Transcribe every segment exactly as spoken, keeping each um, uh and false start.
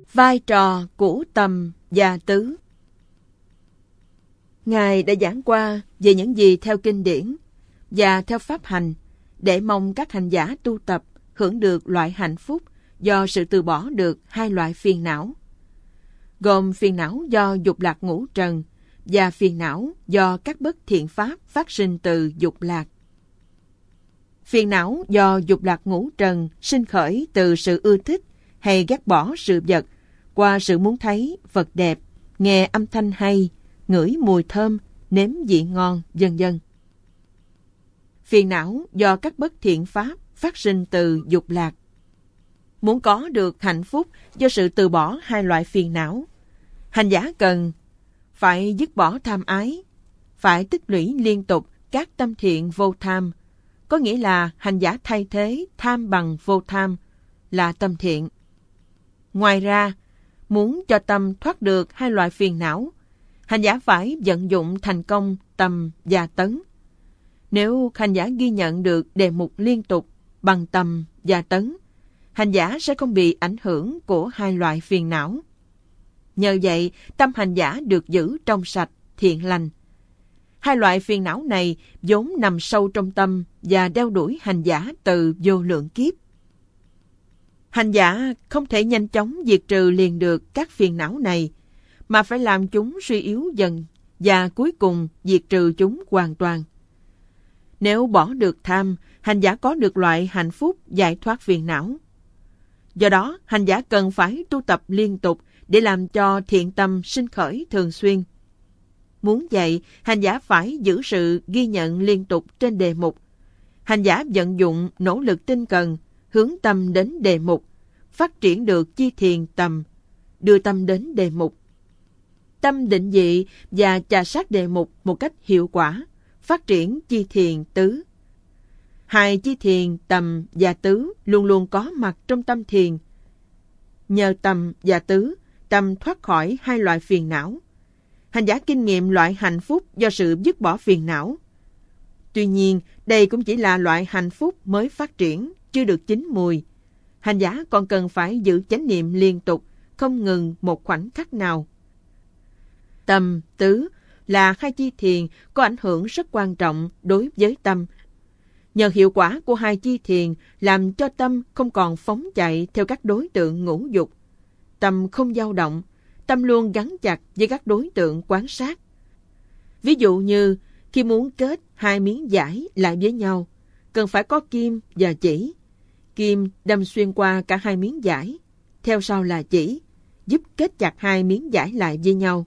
Vai trò của tâm và tứ. Ngài đã giảng qua về những gì theo kinh điển và theo pháp hành để mong các hành giả tu tập hưởng được loại hạnh phúc do sự từ bỏ được hai loại phiền não, gồm phiền não do dục lạc ngũ trần và phiền não do các bất thiện pháp phát sinh từ dục lạc. Phiền não do dục lạc ngũ trần sinh khởi từ sự ưa thích hay ghét bỏ sự vật qua sự muốn thấy vật đẹp, nghe âm thanh hay, ngửi mùi thơm, nếm vị ngon, vân vân. Phiền não do các bất thiện pháp phát sinh từ dục lạc. Muốn có được hạnh phúc do sự từ bỏ hai loại phiền não, hành giả cần phải dứt bỏ tham ái, phải tích lũy liên tục các tâm thiện vô tham, có nghĩa là hành giả thay thế tham bằng vô tham là tâm thiện. Ngoài ra, muốn cho tâm thoát được hai loại phiền não, hành giả phải vận dụng thành công tâm và tấn. Nếu hành giả ghi nhận được đề mục liên tục bằng tâm và tấn, hành giả sẽ không bị ảnh hưởng của hai loại phiền não. Nhờ vậy, tâm hành giả được giữ trong sạch, thiện lành. Hai loại phiền não này vốn nằm sâu trong tâm và đeo đuổi hành giả từ vô lượng kiếp. Hành giả không thể nhanh chóng diệt trừ liền được các phiền não này, mà phải làm chúng suy yếu dần và cuối cùng diệt trừ chúng hoàn toàn. Nếu bỏ được tham, hành giả có được loại hạnh phúc giải thoát phiền não. Do đó, hành giả cần phải tu tập liên tục để làm cho thiện tâm sinh khởi thường xuyên. Muốn vậy, hành giả phải giữ sự ghi nhận liên tục trên đề mục. Hành giả vận dụng nỗ lực tinh cần, hướng tâm đến đề mục, phát triển được chi thiền tầm, đưa tâm đến đề mục. Tâm định vị và trà sát đề mục một cách hiệu quả, phát triển chi thiền tứ. Hai chi thiền tầm và tứ luôn luôn có mặt trong tâm thiền. Nhờ tầm và tứ, tâm thoát khỏi hai loại phiền não. Hành giả kinh nghiệm loại hạnh phúc do sự dứt bỏ phiền não. Tuy nhiên, đây cũng chỉ là loại hạnh phúc mới phát triển, chưa được chín mùi. Hành giả còn cần phải giữ chánh niệm liên tục, không ngừng một khoảnh khắc nào. Tâm, tứ là hai chi thiền có ảnh hưởng rất quan trọng đối với tâm. Nhờ hiệu quả của hai chi thiền làm cho tâm không còn phóng chạy theo các đối tượng ngũ dục. Tâm không dao động, tâm luôn gắn chặt với các đối tượng quan sát. Ví dụ như khi muốn kết hai miếng vải lại với nhau, cần phải có kim và chỉ. Kim đâm xuyên qua cả hai miếng vải, theo sau là chỉ, giúp kết chặt hai miếng vải lại với nhau.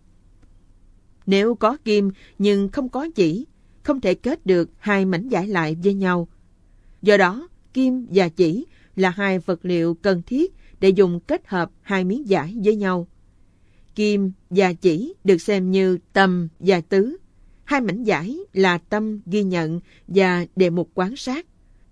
Nếu có kim nhưng không có chỉ, không thể kết được hai mảnh vải lại với nhau. Do đó, kim và chỉ là hai vật liệu cần thiết để dùng kết hợp hai miếng vải với nhau. Kim và chỉ được xem như tâm và tứ. Hai mảnh vải là tâm ghi nhận và đề mục quan sát.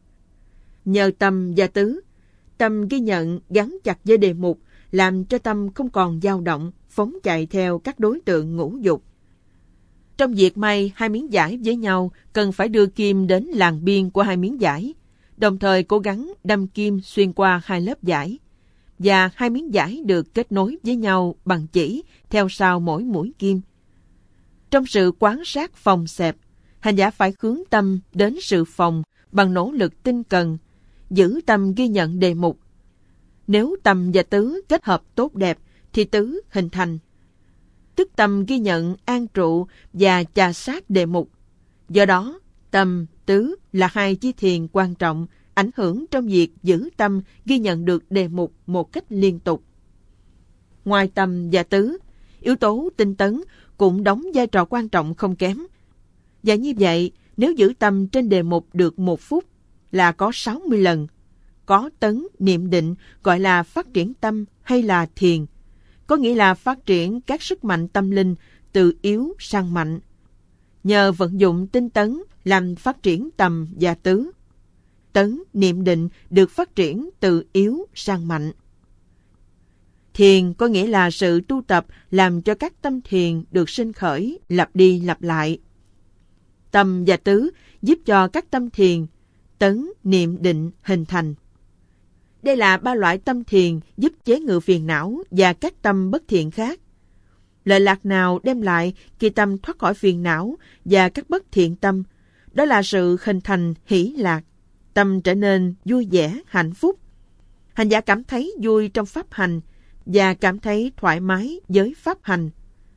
Nhờ tâm và tứ, tâm ghi nhận gắn chặt với đề mục, làm cho tâm không còn dao động, phóng chạy theo các đối tượng ngũ dục. Trong việc may hai miếng vải với nhau, cần phải đưa kim đến làn biên của hai miếng vải, đồng thời cố gắng đâm kim xuyên qua hai lớp vải, và hai miếng vải được kết nối với nhau bằng chỉ theo sau mỗi mũi kim. Trong sự quan sát phòng xẹp, hành giả phải hướng tâm đến sự phòng bằng nỗ lực tinh cần, giữ tâm ghi nhận đề mục. Nếu tâm và tứ kết hợp tốt đẹp thì tứ hình thành, tức tâm ghi nhận an trụ và trà sát đề mục. Do đó, tâm, tứ là hai chi thiền quan trọng, ảnh hưởng trong việc giữ tâm ghi nhận được đề mục một cách liên tục. Ngoài tâm và tứ, yếu tố tinh tấn cũng đóng vai trò quan trọng không kém. Và như vậy, nếu giữ tâm trên đề mục được một phút là có sáu mươi lần. Có tấn, niệm định gọi là phát triển tâm hay là thiền, có nghĩa là phát triển các sức mạnh tâm linh từ yếu sang mạnh. Nhờ vận dụng tinh tấn làm phát triển tầm và tứ. Tấn, niệm định được phát triển từ yếu sang mạnh. Thiền có nghĩa là sự tu tập làm cho các tâm thiền được sinh khởi, lặp đi lặp lại. Tâm và tứ giúp cho các tâm thiền, tấn, niệm định hình thành. Đây là ba loại tâm thiền giúp chế ngự phiền não và các tâm bất thiện khác. Lợi lạc nào đem lại khi tâm thoát khỏi phiền não và các bất thiện tâm? Đó là sự hình thành hỷ lạc, tâm trở nên vui vẻ, hạnh phúc. Hành giả cảm thấy vui trong pháp hành và cảm thấy thoải mái với pháp hành.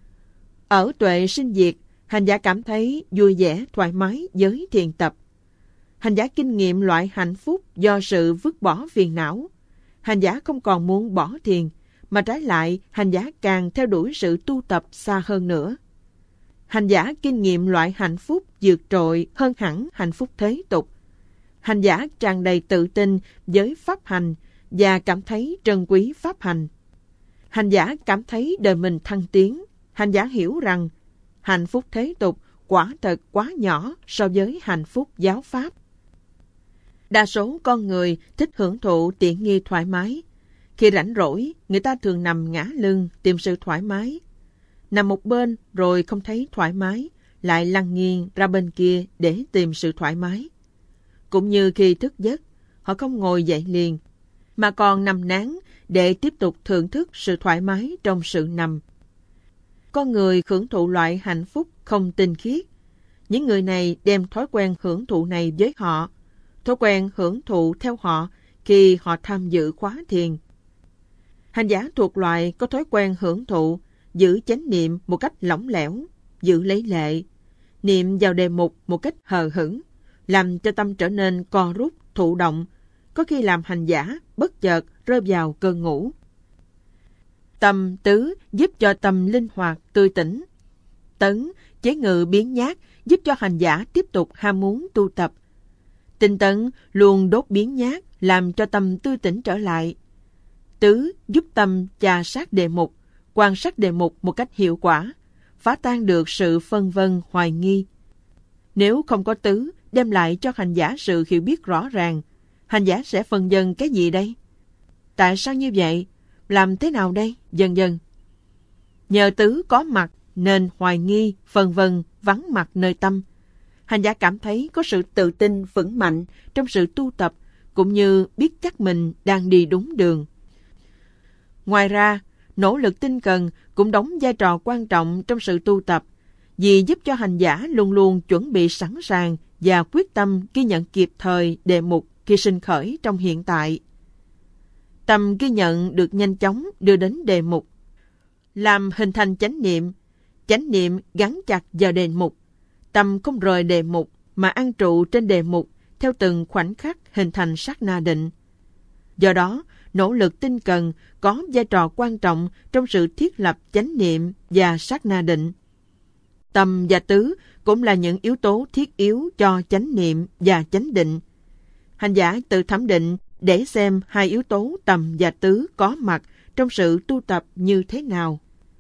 Ở tuệ sinh diệt, hành giả cảm thấy vui vẻ, thoải mái với thiền tập. Hành giả kinh nghiệm loại hạnh phúc do sự vứt bỏ phiền não. Hành giả không còn muốn bỏ thiền, mà trái lại hành giả càng theo đuổi sự tu tập xa hơn nữa. Hành giả kinh nghiệm loại hạnh phúc vượt trội hơn hẳn hạnh phúc thế tục. Hành giả tràn đầy tự tin với pháp hành và cảm thấy trân quý pháp hành. Hành giả cảm thấy đời mình thăng tiến. Hành giả hiểu rằng hạnh phúc thế tục quả thật quá nhỏ so với hạnh phúc giáo pháp. Đa số con người thích hưởng thụ tiện nghi thoải mái. Khi rảnh rỗi, người ta thường nằm ngả lưng tìm sự thoải mái. Nằm một bên rồi không thấy thoải mái, lại lăn nghiêng ra bên kia để tìm sự thoải mái. Cũng như khi thức giấc, họ không ngồi dậy liền, mà còn nằm nán để tiếp tục thưởng thức sự thoải mái trong sự nằm. Con người hưởng thụ loại hạnh phúc không tinh khiết. Những người này đem thói quen hưởng thụ này với họ, thói quen hưởng thụ theo họ khi họ tham dự khóa thiền. Hành giả thuộc loại có thói quen hưởng thụ, giữ chánh niệm một cách lỏng lẻo, giữ lấy lệ, niệm vào đề mục một cách hờ hững, làm cho tâm trở nên co rút, thụ động, có khi làm hành giả bất chợt rơi vào cơn ngủ. Tâm tứ giúp cho tâm linh hoạt, tươi tỉnh. Tấn, chế ngự biến nhát, giúp cho hành giả tiếp tục ham muốn tu tập. Tinh tấn luôn đốt biến nhát, làm cho tâm tươi tỉnh trở lại. Tứ giúp tâm chà sát đề mục, quan sát đề mục một cách hiệu quả, phá tan được sự phân vân hoài nghi. Nếu không có tứ đem lại cho hành giả sự hiểu biết rõ ràng, hành giả sẽ phân vân cái gì đây? Tại sao như vậy? Làm thế nào đây? Dần dần. Nhờ tứ có mặt nên hoài nghi, phân vân, vắng mặt nơi tâm. Hành giả cảm thấy có sự tự tin vững mạnh trong sự tu tập, cũng như biết chắc mình đang đi đúng đường. Ngoài ra, nỗ lực tinh cần cũng đóng vai trò quan trọng trong sự tu tập, vì giúp cho hành giả luôn luôn chuẩn bị sẵn sàng và quyết tâm ghi nhận kịp thời đề mục khi sinh khởi trong hiện tại. Tâm ghi nhận được nhanh chóng đưa đến đề mục, làm hình thành chánh niệm. Chánh niệm gắn chặt vào đề mục. Tâm không rời đề mục mà an trụ trên đề mục theo từng khoảnh khắc hình thành sát na định. Do đó, nỗ lực tinh cần có vai trò quan trọng trong sự thiết lập chánh niệm và sát na định. Tâm và tứ cũng là những yếu tố thiết yếu cho chánh niệm và chánh định. Hành giả tự thẩm định để xem hai yếu tố tầm và tứ có mặt trong sự tu tập như thế nào.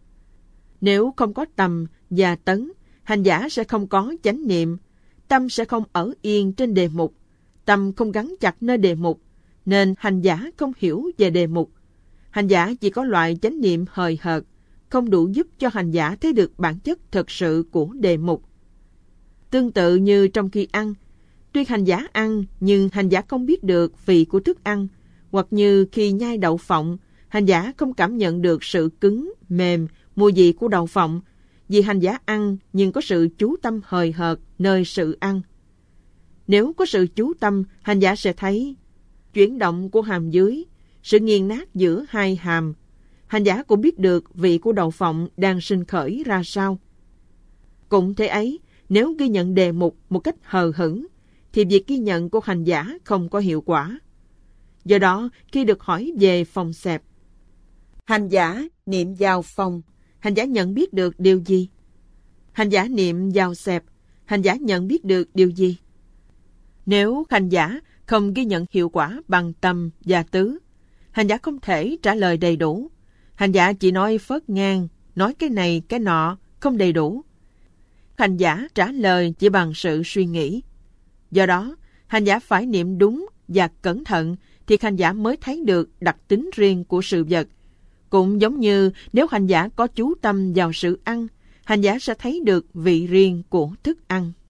Nếu không có tầm và tấn, hành giả sẽ không có chánh niệm, tâm sẽ không ở yên trên đề mục, tâm không gắn chặt nơi đề mục, nên hành giả không hiểu về đề mục. Hành giả chỉ có loại chánh niệm hời hợt, không đủ giúp cho hành giả thấy được bản chất thực sự của đề mục. Tương tự như trong khi ăn, tuy hành giả ăn nhưng hành giả không biết được vị của thức ăn, hoặc như khi nhai đậu phộng, hành giả không cảm nhận được sự cứng, mềm, mùi vị của đậu phộng, vì hành giả ăn nhưng có sự chú tâm hời hợt nơi sự ăn. Nếu có sự chú tâm, hành giả sẽ thấy chuyển động của hàm dưới, sự nghiền nát giữa hai hàm. Hành giả cũng biết được vị của đậu phộng đang sinh khởi ra sao. Cũng thế ấy, nếu ghi nhận đề mục một cách hờ hững, thì việc ghi nhận của hành giả không có hiệu quả. Do đó, khi được hỏi về phòng xẹp, hành giả niệm vào phòng, hành giả nhận biết được điều gì? Hành giả niệm vào xẹp, hành giả nhận biết được điều gì? Nếu hành giả không ghi nhận hiệu quả bằng tâm và tứ, hành giả không thể trả lời đầy đủ. Hành giả chỉ nói phớt ngang, nói cái này cái nọ, không đầy đủ. Hành giả trả lời chỉ bằng sự suy nghĩ. Do đó, hành giả phải niệm đúng và cẩn thận thì hành giả mới thấy được đặc tính riêng của sự vật. Cũng giống như nếu hành giả có chú tâm vào sự ăn, hành giả sẽ thấy được vị riêng của thức ăn.